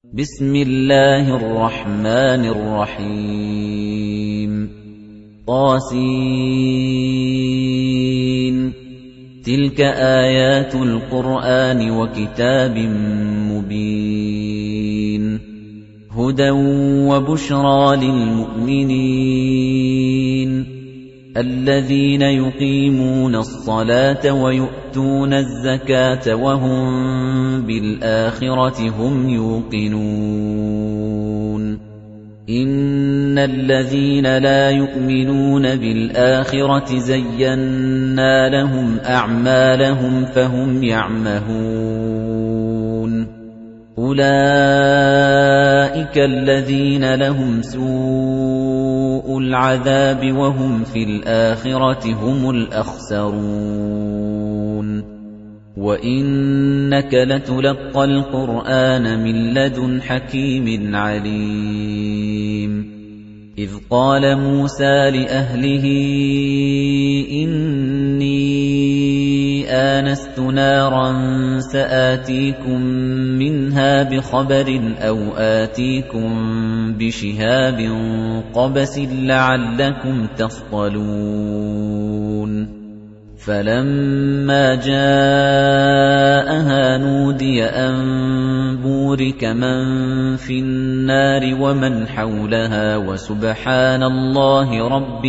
بسم الله الرحمن الرحيم طاسين تلك آيات القرآن وكتاب مبين هدى وبشرى للمؤمنين الذين يقيمون الصلاة ويؤتون الزكاة وهم بالآخرة هم يوقنون إن الذين لا يؤمنون بالآخرة زينا لهم أعمالهم فهم يعمهون أولئك الذين لهم سوء العذاب وهم في الآخرة هم الأخسرون وإنك لتلقى القرآن من لدن حكيم عليم إذ قال موسى لأهله إني آنست نارا سآتيكم منها بخبر أو آتيكم بشهاب قبس لعلكم تصطلون فلما جاءها نودي أن بورك من في النار ومن حولها وسبحان الله رب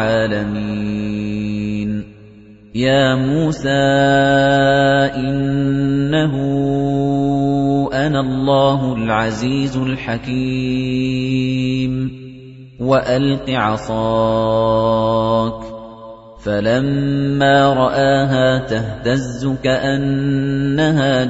العالمين يا موسى إنه أنا الله العزيز الحكيم وألق عصاك فلما رآها تهتز كأنها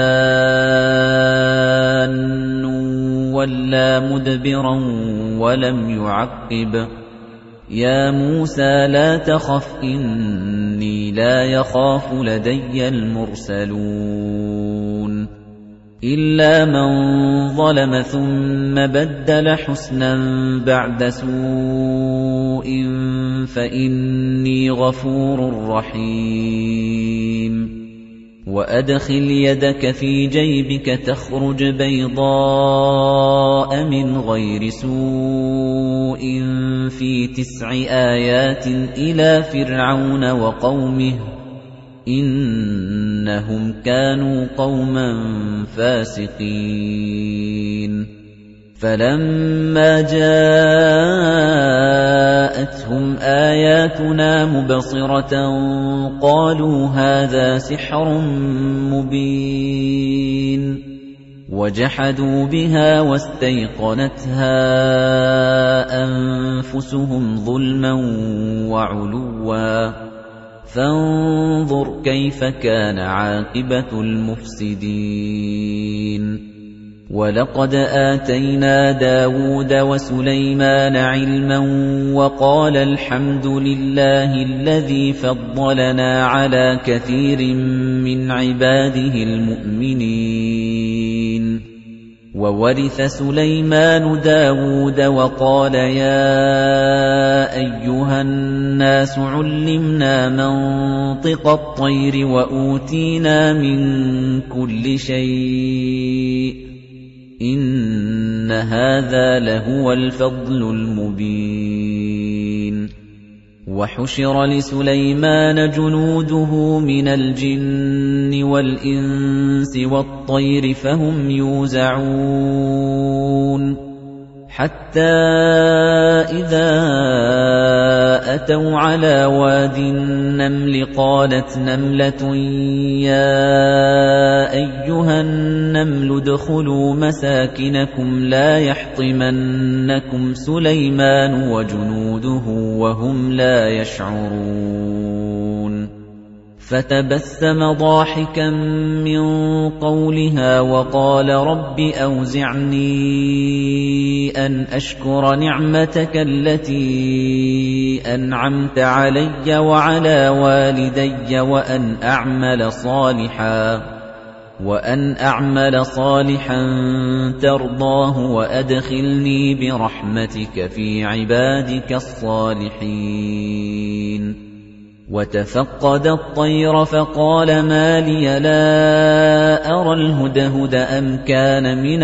جان ولا مدبرا ولم يعقب يا موسى لا تخف إني لا يخاف لدي المرسلون إلا من ظلم ثم بدل حسنا بعد سوء فإني غفور رحيم وأدخل يدك في جيبك تخرج بيضاء من غير سوء في 9 آيات إلى فرعون وقومه إنهم كانوا قوما فاسقين فلما جاءتهم آياتنا مبصرة قالوا هذا سحر مبين وجحدوا بها واستيقنتها أنفسهم ظلما وعلوا فانظر كيف كان عاقبة المفسدين وَلَقَدْ آتَيْنَا دَاوُودَ وَسُلَيْمَانَ عِلْمًا وَقَالَ الْحَمْدُ لِلَّهِ الَّذِي فَضَّلَنَا عَلَى كَثِيرٍ مِّنْ عِبَادِهِ الْمُؤْمِنِينَ وَوَرِثَ سُلَيْمَانُ دَاوُودَ وَقَالَ يَا أَيُّهَا النَّاسُ عُلِّمْنَا مَنطِقَ الطَّيْرِ وَأُوتِينَا مِن كُلِّ شَيْءٍ إِنَّ هَذَا لَهُوَ الْفَضْلُ الْمُبِينُ وَحُشِرَ لِسُلَيْمَانَ جُنُودُهُ مِنَ الْجِنِّ وَالْإِنسِ وَالطَّيْرِ فَهُمْ يُوزَعُونَ حَتَّى إِذَا أَتَوْا عَلَى وَادِ النَّمْلِ قَالَتْ نَمْلَةٌ يَا أَيُّهَا النَّمْلُ ادْخُلُوا مَسَاكِنَكُمْ لَا يَحْطِمَنَّكُمْ سُلَيْمَانُ وَجُنُودُهُ وَهُمْ لَا يَشْعُرُونَ فَتَبَسَّمَ ضَاحِكًا مِّن قَوْلِهَا وَقَالَ رَبِّ أَوْزِعْنِي أَنْ أَشْكُرَ نِعْمَتَكَ الَّتِي أَنْعَمْتَ عَلَيَّ وَعَلَى وَالِدَيَّ وَأَنْ أَعْمَلَ صَالِحًا تَرْضَاهُ وَأَدْخِلْنِي بِرَحْمَتِكَ فِي عِبَادِكَ الصَّالِحِينَ وَتَفَقَّدَ الطَّيْرَ فَقَالَ مَا لِيَ لَا أَرَى الْهُدْهُدَ أَمْ كَانَ مِنَ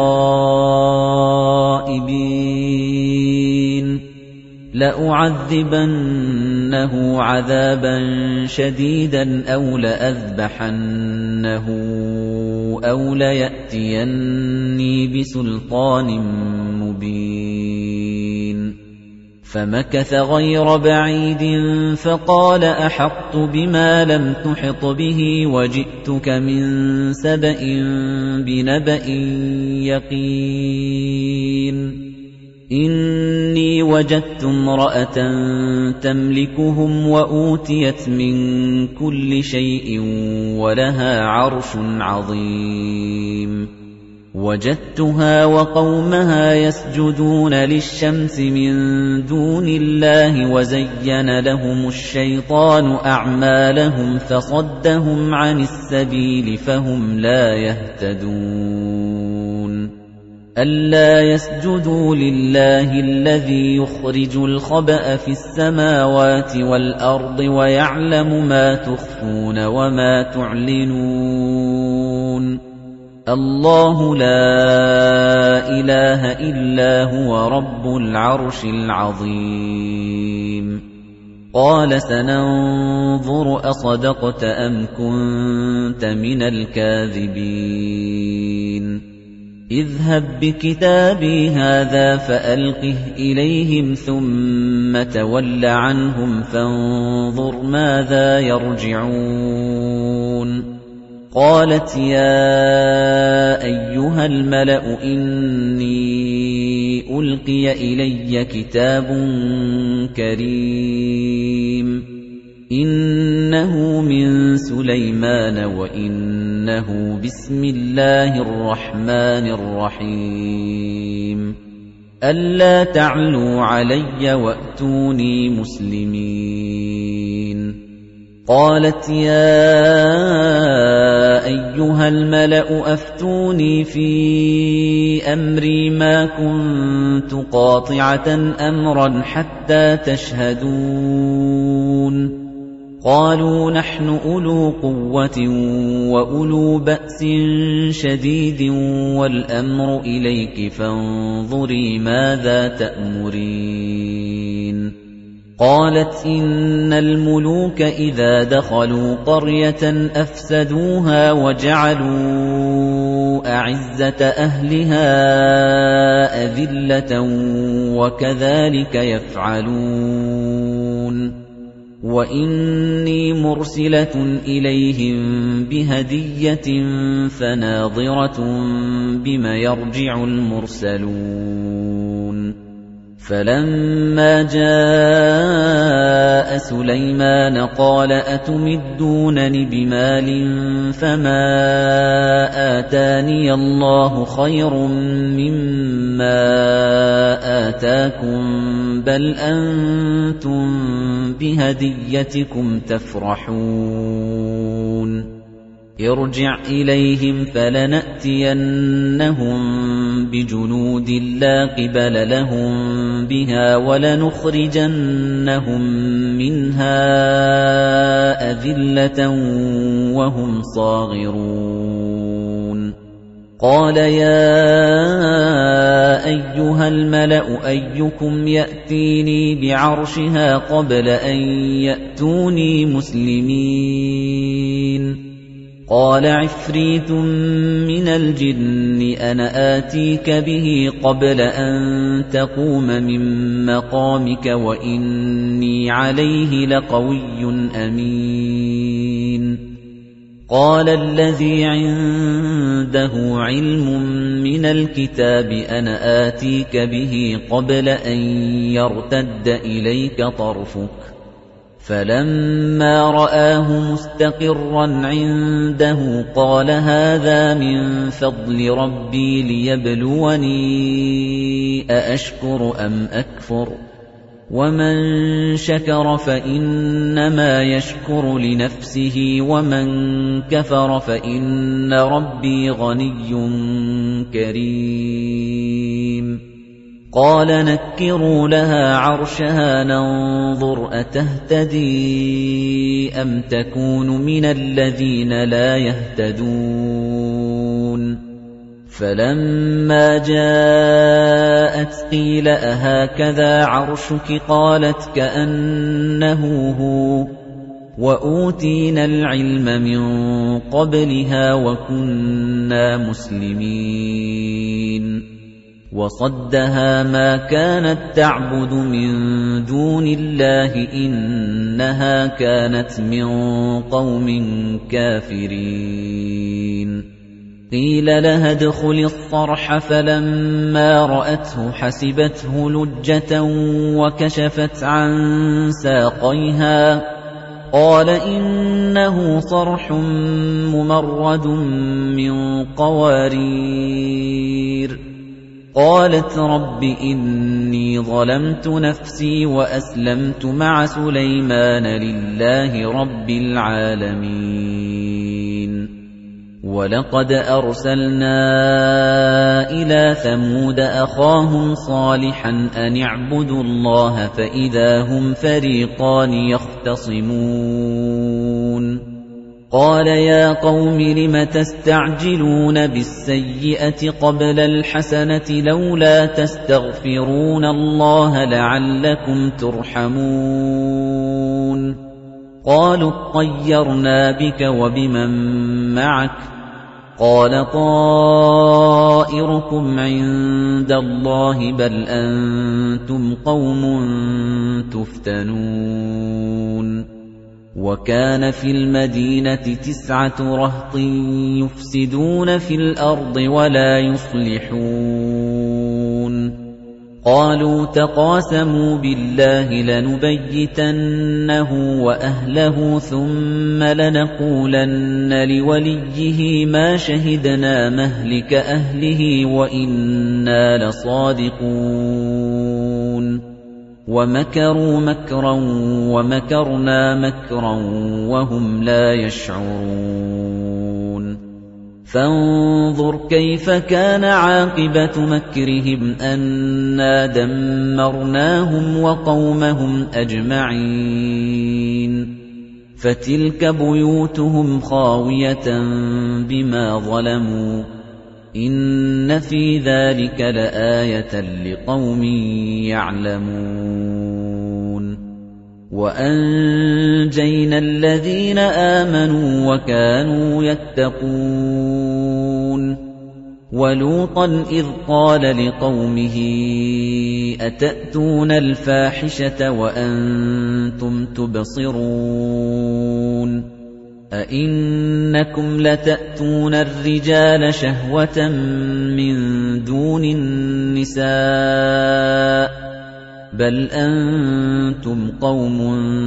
الْغَائِبِينَ لَأُعَذِّبَنَّهُ عَذَابًا شَدِيدًا أَوْ لَأَذْبَحَنَّهُ أَوْ لَيَأْتِيَنِّي بِسُلْطَانٍ مُّبِينٍ فَمَكَثَ غَيْرَ بَعِيدٍ فَقَالَ أَحَطتُ بِمَا لَمْ تُحِطْ بِهِ وَجِئْتُكَ مِنْ سَبَإٍ بِنَبَإٍ يَقِينٍ إِنِّي وَجَدتُّ امْرَأَةً تَمْلِكُهُمْ وَأُوتِيَتْ مِنْ كُلِّ شَيْءٍ وَلَهَا عَرْشٌ عَظِيمٌ وَجَدتُّهَا وَقَوْمَهَا يَسْجُدُونَ لِلشَّمْسِ مِن دُونِ اللَّهِ وَزَيَّنَ لَهُمُ الشَّيْطَانُ أَعْمَالَهُمْ فَصَدَّهُمْ عَنِ السَّبِيلِ فَهُمْ لَا يَهْتَدُونَ أَلَّا يَسْجُدُوا لِلَّهِ الَّذِي يُخْرِجُ الْخَبَأَ فِي السَّمَاوَاتِ وَالْأَرْضِ وَيَعْلَمُ مَا تُخْفُونَ وَمَا تُعْلِنُونَ اللَّهُ لَا إِلَٰهَ إِلَّا هُوَ رَبُّ الْعَرْشِ الْعَظِيمِ قَالَ سَنَنظُرُ أَصَدَقْتَ أَمْ كُنتَ مِنَ الْكَاذِبِينَ اذْهَب بِّكِتَابِي هَٰذَا فَأَلْقِهْ إِلَيْهِمْ ثُمَّ تَوَلَّ عَنْهُمْ فَانظُرْ مَاذَا يَرْجِعُونَ قَالَتْ يَا أَيُّهَا الْمَلَأُ إِنِّي أُلْقِيَ إِلَيَّ كِتَابٌ كَرِيمٌ إِنَّهُ مِن سُلَيْمَانَ وَإِنَّهُ بِسْمِ اللَّهِ الرَّحْمَنِ الرَّحِيمِ أَلَّا تَعْلُوا عَلَيَّ وَأْتُونِي مُسْلِمِينَ قَالَتْ يَا أَيُّهَا الْمَلَأُ أَفْتُونِي فِي أَمْرِي مَا كُنتُ قَاطِعَةً أَمْرًا حَتَّى تَشْهَدُونِ قَالُوا نَحْنُ أُولُو قُوَّةٍ وَأُولُو بَأْسٍ شَدِيدٍ وَالْأَمْرُ إِلَيْكِ فَانظُرِي مَاذَا تَأْمُرِينَ قَالَتْ إِنَّ الْمُلُوكَ إِذَا دَخَلُوا قَرْيَةً أَفْسَدُوهَا وَجَعَلُوا أَعِزَّةَ أَهْلِهَا أَذِلَّةً وَكَذَلِكَ يَفْعَلُونَ وَإِنِّي مُرْسِلَةٌ إِلَيْهِم بِهَدِيَّةٍ فَنَاظِرَةٌ بِمَ يَرْجِعُ الْمُرْسَلُونَ فَلَمَّا جَاءَ سُلَيْمَانَ قَالَ أَتُمِدُّونَنِ بِمَالٍ فَمَا آتَانِيَ اللَّهُ خَيْرٌ مِّمَّا آتَاكُم بَلْ أَنتُم بِهَدِيَّتِكُمْ تَفْرَحُونَ ارْجِعْ إِلَيْهِمْ فَلَنَأْتِيَنَّهُم بِجُنُودٍ لَّا قِبَلَ لَهُم بِهَا وَلَنُخْرِجَنَّهُم مِّنْهَا أَذِلَّةً وَهُمْ صَاغِرُونَ قَالَ يَا أَيُّهَا الْمَلَأُ أَيُّكُمْ يَأْتِينِي بِعَرْشِهَا قَبْلَ أَن يَأْتُونِي مُسْلِمِينَ قَالَ عِفْرِيتٌ مِّنَ الْجِنِّ أَنَا آتِيكَ بِهِ قَبْلَ أَن تَقُومَ مِن مَّقَامِكَ وَإِنِّي عَلَيْهِ لَقَوِيٌّ أَمِينٌ قَالَ الَّذِي عِندَهُ عِلْمٌ مِّنَ الْكِتَابِ أَنَا آتِيكَ بِهِ قَبْلَ أَن يَرْتَدَّ إِلَيْكَ طَرْفُكَ فَلَمَّا رَآهُ مُسْتَقِرًّا عِندَهُ قَالَ هَٰذَا مِن فَضْلِ رَبِّي لِيَبْلُوَنِي أَأَشْكُرُ أَمْ أَكْفُرُ وَمَن شَكَرَ فَإِنَّمَا يَشْكُرُ لِنَفْسِهِ وَمَن كَفَرَ فَإِنَّ رَبِّي غَنِيٌّ كَرِيمٌ قَالَ نَكِّرُوا لَهَا عَرْشَهَا نَنظُرْ أَتَهْتَدِي أَمْ تَكُونُ مِنَ الَّذِينَ لَا يَهْتَدُونَ فَلَمَّا جَاءَتْ قِيلَ أَهَكَذَا عَرْشُكِ قَالَتْ كَأَنَّهُ هُوَ وَأُوتِينَا الْعِلْمَ مِنْ قَبْلِهَا وَكُنَّا مُسْلِمِينَ وَصَدَّهَا مَا كَانَتْ تَعْبُدُ مِن دُونِ اللَّهِ إِنَّهَا كَانَتْ مِن قَوْمٍ كَافِرِينَ قِيلَ لَهَا ادْخُلِي الصَّرْحَ فَلَمَّا رَأَتْهُ حَسِبَتْهُ لُجَّةً وَكَشَفَتْ عَن سَاقَيْهَا قَالَ إِنَّهُ صَرْحٌ مُّمَرَّدٌ مِّن قَوَارِيرَ قَالَتْ رَبِّ إِنِّي ظَلَمْتُ نَفْسِي وَأَسْلَمْتُ مَعَ سُلَيْمَانَ لِلَّهِ رَبِّ الْعَالَمِينَ وَلَقَدْ أَرْسَلْنَا إِلَى ثَمُودَ أَخَاهُمْ صَالِحًا أَنِ اعْبُدُوا اللَّهَ فَإِذَا هُمْ فَرِيقَانِ يَخْتَصِمُونَ قَالَ يَا قَوْمِ لِمَ تَسْتَعْجِلُونَ بِالسَّيِّئَةِ قَبْلَ الْحَسَنَةِ لَوْلَا تَسْتَغْفِرُونَ اللَّهَ لَعَلَّكُمْ تُرْحَمُونَ قَالُوا اطَّيَّرْنَا بِكَ وَبِمَن مَّعَكَ قَالَ طَائِرُكُمْ عِندَ اللَّهِ بَلْ أَنتُمْ قَوْمٌ تُفْتَنُونَ وَكَانَ فِي الْمَدِينَةِ 9 رَهْطٍ يُفْسِدُونَ فِي الْأَرْضِ وَلَا يُصْلِحُونَ قَالُوا تَقَاسَمُوا بِاللَّهِ لَنُبَيِّتَنَّهُ وَأَهْلَهُ ثُمَّ لَنَقُولَنَّ لِوَلِيِّهِ مَا شَهِدْنَا مَهْلِكَ أَهْلِهِ وَإِنَّا لَصَادِقُونَ وَمَكَرُوا مَكْرًا وَمَكَرْنَا مَكْرًا وَهُمْ لَا يَشْعُرُونَ فَانظُرْ كَيْفَ كَانَ عَاقِبَةُ مَكْرِهِمْ أَنَّا دَمَّرْنَاهُمْ وَقَوْمَهُمْ أَجْمَعِينَ فَتِلْكَ بُيُوتُهُمْ خَاوِيَةً بِمَا ظَلَمُوا إِنَّ فِي ذَلِكَ لَآيَةً لِقَوْمٍ يَعْلَمُونَ وَأَنجَيْنَا الَّذِينَ آمَنُوا وَكَانُوا يَتَّقُونَ وَلُوطًا إِذْ قَالَ لِقَوْمِهِ أَتَأْتُونَ الْفَاحِشَةَ وَأَنتُمْ تُبْصِرُونَ أَئِنَّكُمْ لَتَأْتُونَ الرِّجَالَ شَهْوَةً مِّن دُونِ النِّسَاءِ بَلْ أَنتُمْ قَوْمٌ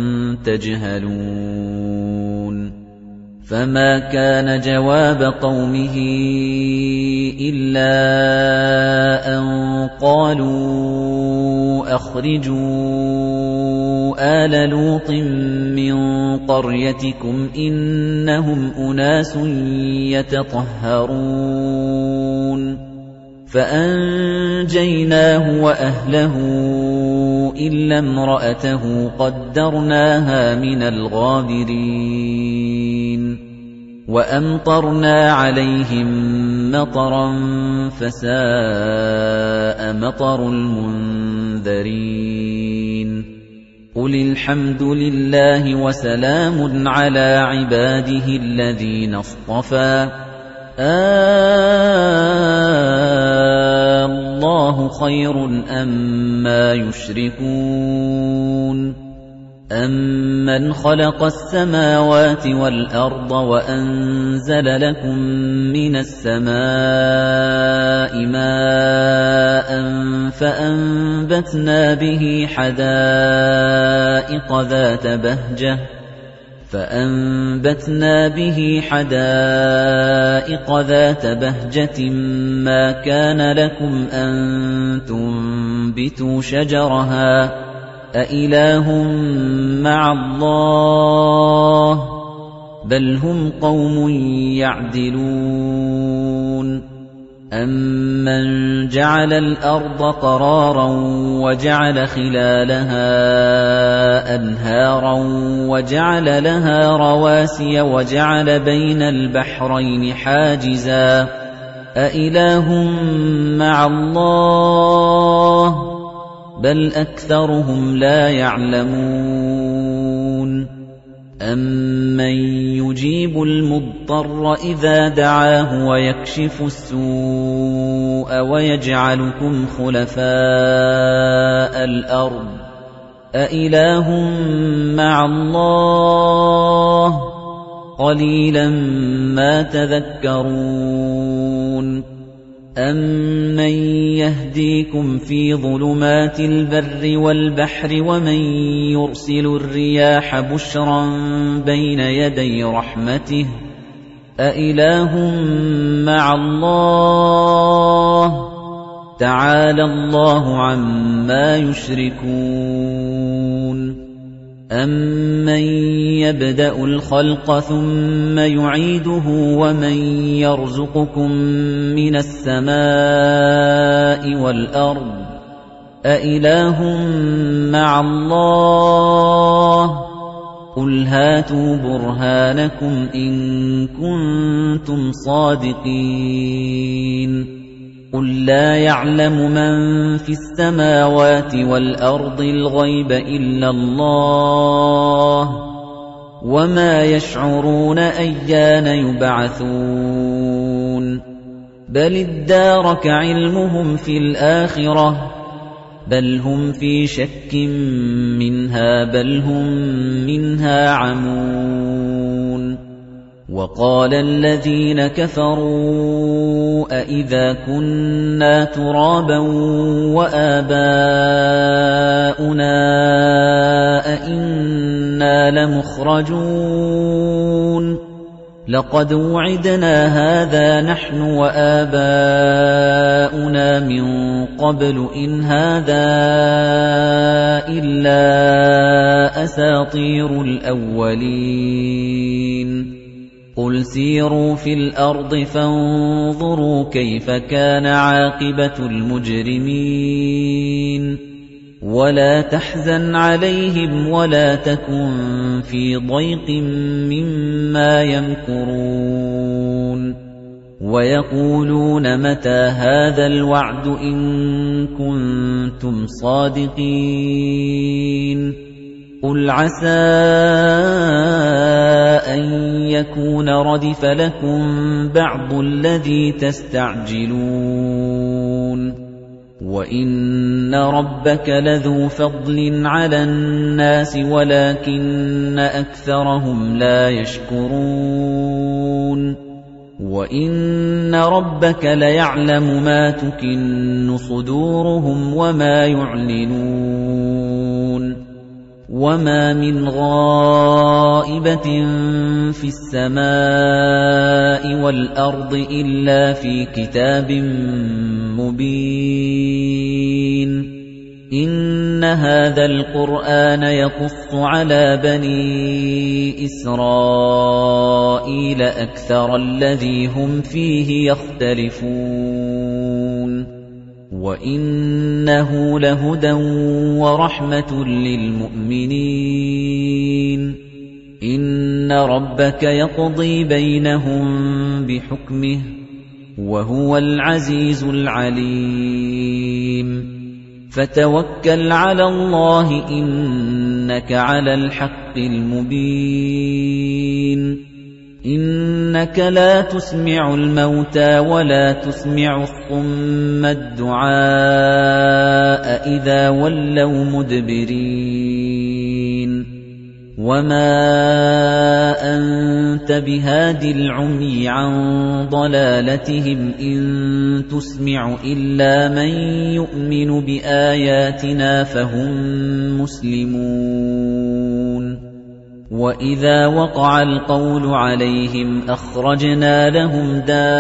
تَجْهَلُونَ فَمَا كَانَ جَوَابَ قَوْمِهِ إِلَّا أَن قَالُوا أَخْرِجُوا آلَ لُوطٍ مِّن قَرْيَتِكُمْ إِنَّهُمْ أُنَاسٌ يَتَطَهَّرُونَ فَأَنجَيْنَاهُ وَأَهْلَهُ إِلَّا امْرَأَتَهُ قَدَّرْنَاهَا مِنَ الْغَابِرِينَ وَأَمْطَرْنَا عَلَيْهِم مَّطَرًا فَسَاءَ مَطَرُ الْمُنذَرِينَ قُلِ الْحَمْدُ لِلَّهِ وَسَلَامٌ عَلَىٰ عِبَادِهِ الَّذِينَ اصْطَفَىٰ اللَّهُ خَيْرٌ أَمَّا يُشْرِكُونَ أَمَّنْ خَلَقَ السَّمَاوَاتِ وَالْأَرْضَ وَأَنزَلَ لَكُم مِّنَ السَّمَاءِ مَاءً فَأَنبَتْنَا بِهِ حَدَائِقَ ذَاتَ بَهْجَةٍ مَّا كَانَ لَكُمْ أَن تُنبِتُوا شَجَرَهَا أَإِلَٰهٌ مَّعَ اللَّهِ بَلْ هُمْ قَوْمٌ يَعْدِلُونَ أَمَّنْ جَعَلَ الْأَرْضَ قَرَارًا وَجَعَلَ خِلَالَهَا أَنْهَارًا وَجَعَلَ لَهَا رَوَاسِيَ وَجَعَلَ بَيْنَ الْبَحْرَيْنِ حَاجِزًا أَإِلَٰهٌ مَّعَ اللَّهِ ۚ بَلْ أَكْثَرُهُمْ لَا يَعْلَمُونَ أَمَّن يُجِيبُ الْمُضْطَرَّ إِذَا دَعَاهُ وَيَكْشِفُ السُّوءَ وَيَجْعَلُكُمْ خُلَفَاءَ الْأَرْضِ أَإِلَٰهٌ مَّعَ اللَّهِ ۚ قَلِيلًا مَّا تَذَكَّرُونَ أَمَّن يَهْدِيكُمْ فِي ظُلُمَاتِ الْبَرِّ وَالْبَحْرِ وَمَن يُرْسِلُ الرِّيَاحَ بُشْرًا بَيْنَ يَدَيْ رَحْمَتِهِ أَإِلَٰهٌ مَّعَ اللَّهِ ۚ تَعَالَى اللَّهُ عَمَّا يُشْرِكُونَ أَمَّن يَبْدَأُ الْخَلْقَ ثُمَّ يُعِيدُهُ وَمَن يَرْزُقُكُم مِّنَ السَّمَاءِ وَالْأَرْضِ أَإِلَٰهٌ مَّعَ اللَّهِ ۚ قُلْ هَاتُوا بُرْهَانَكُمْ إِن كُنتُمْ صَادِقِينَ قُل لَّا يَعْلَمُ مَن فِي السَّمَاوَاتِ وَالْأَرْضِ الْغَيْبَ إِلَّا اللَّهُ ۚ وَمَا يَشْعُرُونَ أَيَّانَ يُبْعَثُونَ بَلِ ادَّارَكَ عِلْمُهُمْ فِي الْآخِرَةِ ۚ بَلْ هُمْ فِي شَكٍّ مِّنْهَا بَلْ هُم مِّنْهَا عَمُونَ وَقَالَ الَّذِينَ كَفَرُوا أَإِذَا كُنَّا تُرَابًا وَآبَاؤُنَا أَإِنَّا لَمُخْرَجُونَ لَقَدْ وُعِدْنَا هَٰذَا نَحْنُ وَآبَاؤُنَا مِن قَبْلُ إِنْ هَٰذَا إِلَّا أَسَاطِيرُ الْأَوَّلِينَ قُلْ سِيرُوا فِي الْأَرْضِ فَانظُرُوا كَيْفَ كَانَ عَاقِبَةُ الْمُجْرِمِينَ وَلَا تَحْزَنْ عَلَيْهِمْ وَلَا تَكُن فِي ضَيْقٍ مِّمَّا يَمْكُرُونَ وَيَقُولُونَ مَتَىٰ هَٰذَا الْوَعْدُ إِن كُنتُمْ صَادِقِينَ قُلْ عَسَىٰ أَن يَكُونَ رَدِفَ لَكُم بَعْضُ الَّذِي تَسْتَعْجِلُونَ وَإِنَّ رَبَّكَ لَذُو فَضْلٍ عَلَى النَّاسِ وَلَٰكِنَّ أَكْثَرَهُمْ لَا يَشْكُرُونَ وَإِنَّ رَبَّكَ لَيَعْلَمُ مَا تُكِنُّ صُدُورُهُمْ وَمَا يُعْلِنُونَ وَمَا مِنْ غَائِبَةٍ فِي السَّمَاءِ وَالْأَرْضِ إِلَّا فِي كِتَابٍ مُبِينٍ إِنَّ هَٰذَا الْقُرْآنَ يَقُصُّ عَلَىٰ بَنِي إِسْرَائِيلَ أَكْثَرَ الَّذِي هُمْ فِيهِ يَخْتَلِفُونَ وَإِنَّهُ لَهُدًى وَرَحْمَةٌ لِّلْمُؤْمِنِينَ إِنَّ رَبَّكَ يَقْضِي بَيْنَهُم بِحُكْمِهِ ۚ وَهُوَ الْعَزِيزُ الْعَلِيمُ فَتَوَكَّلْ عَلَى اللَّهِ ۖ إِنَّكَ عَلَى الْحَقِّ الْمُبِينِ إِنَّكَ لَا تُسْمِعُ الْمَوْتَىٰ وَلَا تُسْمِعُ الصُّمَّ الدُّعَاءَ إِذَا وَلَّوْا مُدْبِرِينَ وَمَا أَنتَ بِهَادِ الْعُمْيِ عَن ضَلَالَتِهِمْ ۖ إِن تُسْمِعُ إِلَّا مَن يُؤْمِنُ بِآيَاتِنَا فَهُم مُّسْلِمُونَ وَإِذَا وَقَعَ الْقَوْلُ عَلَيْهِمْ أَخْرَجْنَا لَهُمْ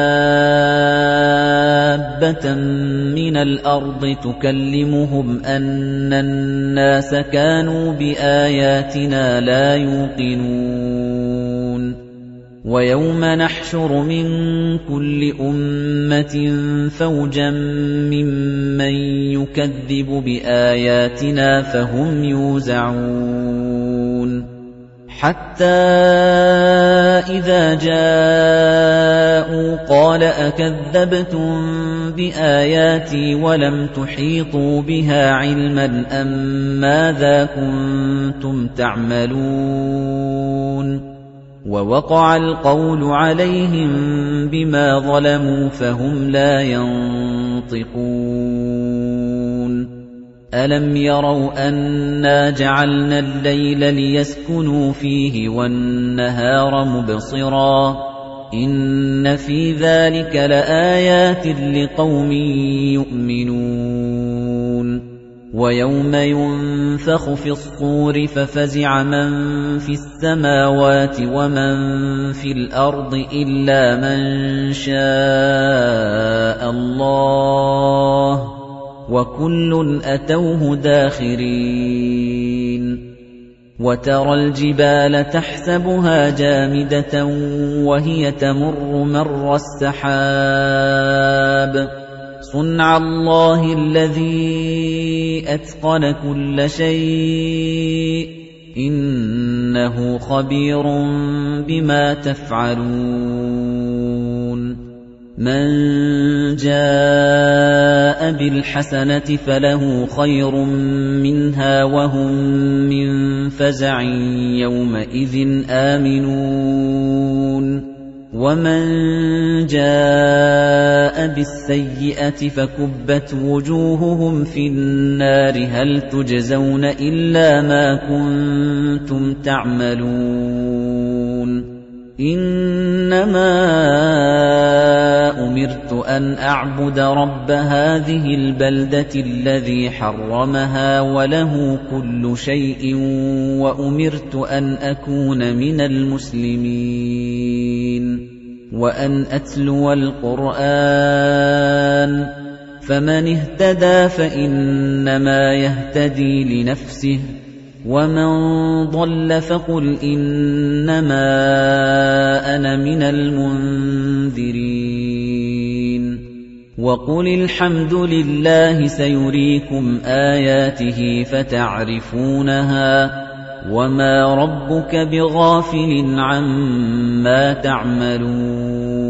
دَابَّةً مِّنَ الْأَرْضِ تُكَلِّمُهُمْ أَنَّ النَّاسَ كَانُوا بِآيَاتِنَا لَا يُوقِنُونَ وَيَوْمَ نَحْشُرُ مِن كُلِّ أُمَّةٍ فَوْجًا مِّمَّن يُكَذِّبُ بِآيَاتِنَا فَهُمْ يُوزَعُونَ حَتَّى إِذَا جَاءُوا قَالَ أَكَذَّبْتُم بِآيَاتِي وَلَمْ تُحِيطُوا بِهَا عِلْمًا أَم مَّاذَا كُنتُمْ تَعْمَلُونَ وَوَقَعَ الْقَوْلُ عَلَيْهِم بِمَا ظَلَمُوا فَهُمْ لَا يَنطِقُونَ أَلَمْ يَرَوْا أَنَّا جَعَلْنَا اللَّيْلَ لِيَسْكُنُوا فِيهِ وَالنَّهَارَ مُبْصِرًا إِنَّ فِي ذَلِكَ لَآيَاتٍ لِقَوْمٍ يُؤْمِنُونَ وَيَوْمَ يُنفَخُ فِي الصُّورِ فَفَزِعَ مَن فِي السَّمَاوَاتِ وَمَن فِي الْأَرْضِ إِلَّا مَن شَاءَ اللَّهُ وَكُلٌّ أَتَوْهُ دَاخِرِينَ وَتَرَى الْجِبَالَ تَحْسَبُهَا جَامِدَةً وَهِيَ تَمُرُّ مَرَّ السَّحَابِ صُنْعَ اللَّهِ الَّذِي أَتْقَنَ كُلَّ شَيْءٍ إِنَّهُ خَبِيرٌ بِمَا تَفْعَلُونَ مَن جَاءَ بِالْحَسَنَةِ فَلَهُ خَيْرٌ مِّنْهَا وَهُم مِّن فَزَعٍ يَوْمَئِذٍ آمِنُونَ وَمَن جَاءَ بِالسَّيِّئَةِ فَكُبَّتْ وُجُوهُهُمْ فِي النَّارِ هَلْ تُجْزَوْنَ إِلَّا مَا كُنتُمْ تَعْمَلُونَ إِنَّمَا أُمِرْتُ أَنْ أَعْبُدَ رَبَّ هَٰذِهِ الْبَلْدَةِ الَّذِي حَرَّمَهَا وَلَهُ كُلُّ شَيْءٍ وَأُمِرْتُ أَنْ أَكُونَ مِنَ الْمُسْلِمِينَ وَأَنْ أَتْلُوَ الْقُرْآنَ فَمَنِ اهْتَدَىٰ فَإِنَّمَا يَهْتَدِي لِنَفْسِهِ وَمَن ضَلَّ فَقُلْ إِنَّمَا أَنَا مِنَ الْمُنذِرِينَ وَقُلِ الْحَمْدُ لِلَّهِ سَيُرِيكُمْ آيَاتِهِ فَتَعْرِفُونَهَا وَمَا رَبُّكَ بِغَافِلٍ عَمَّا تَعْمَلُونَ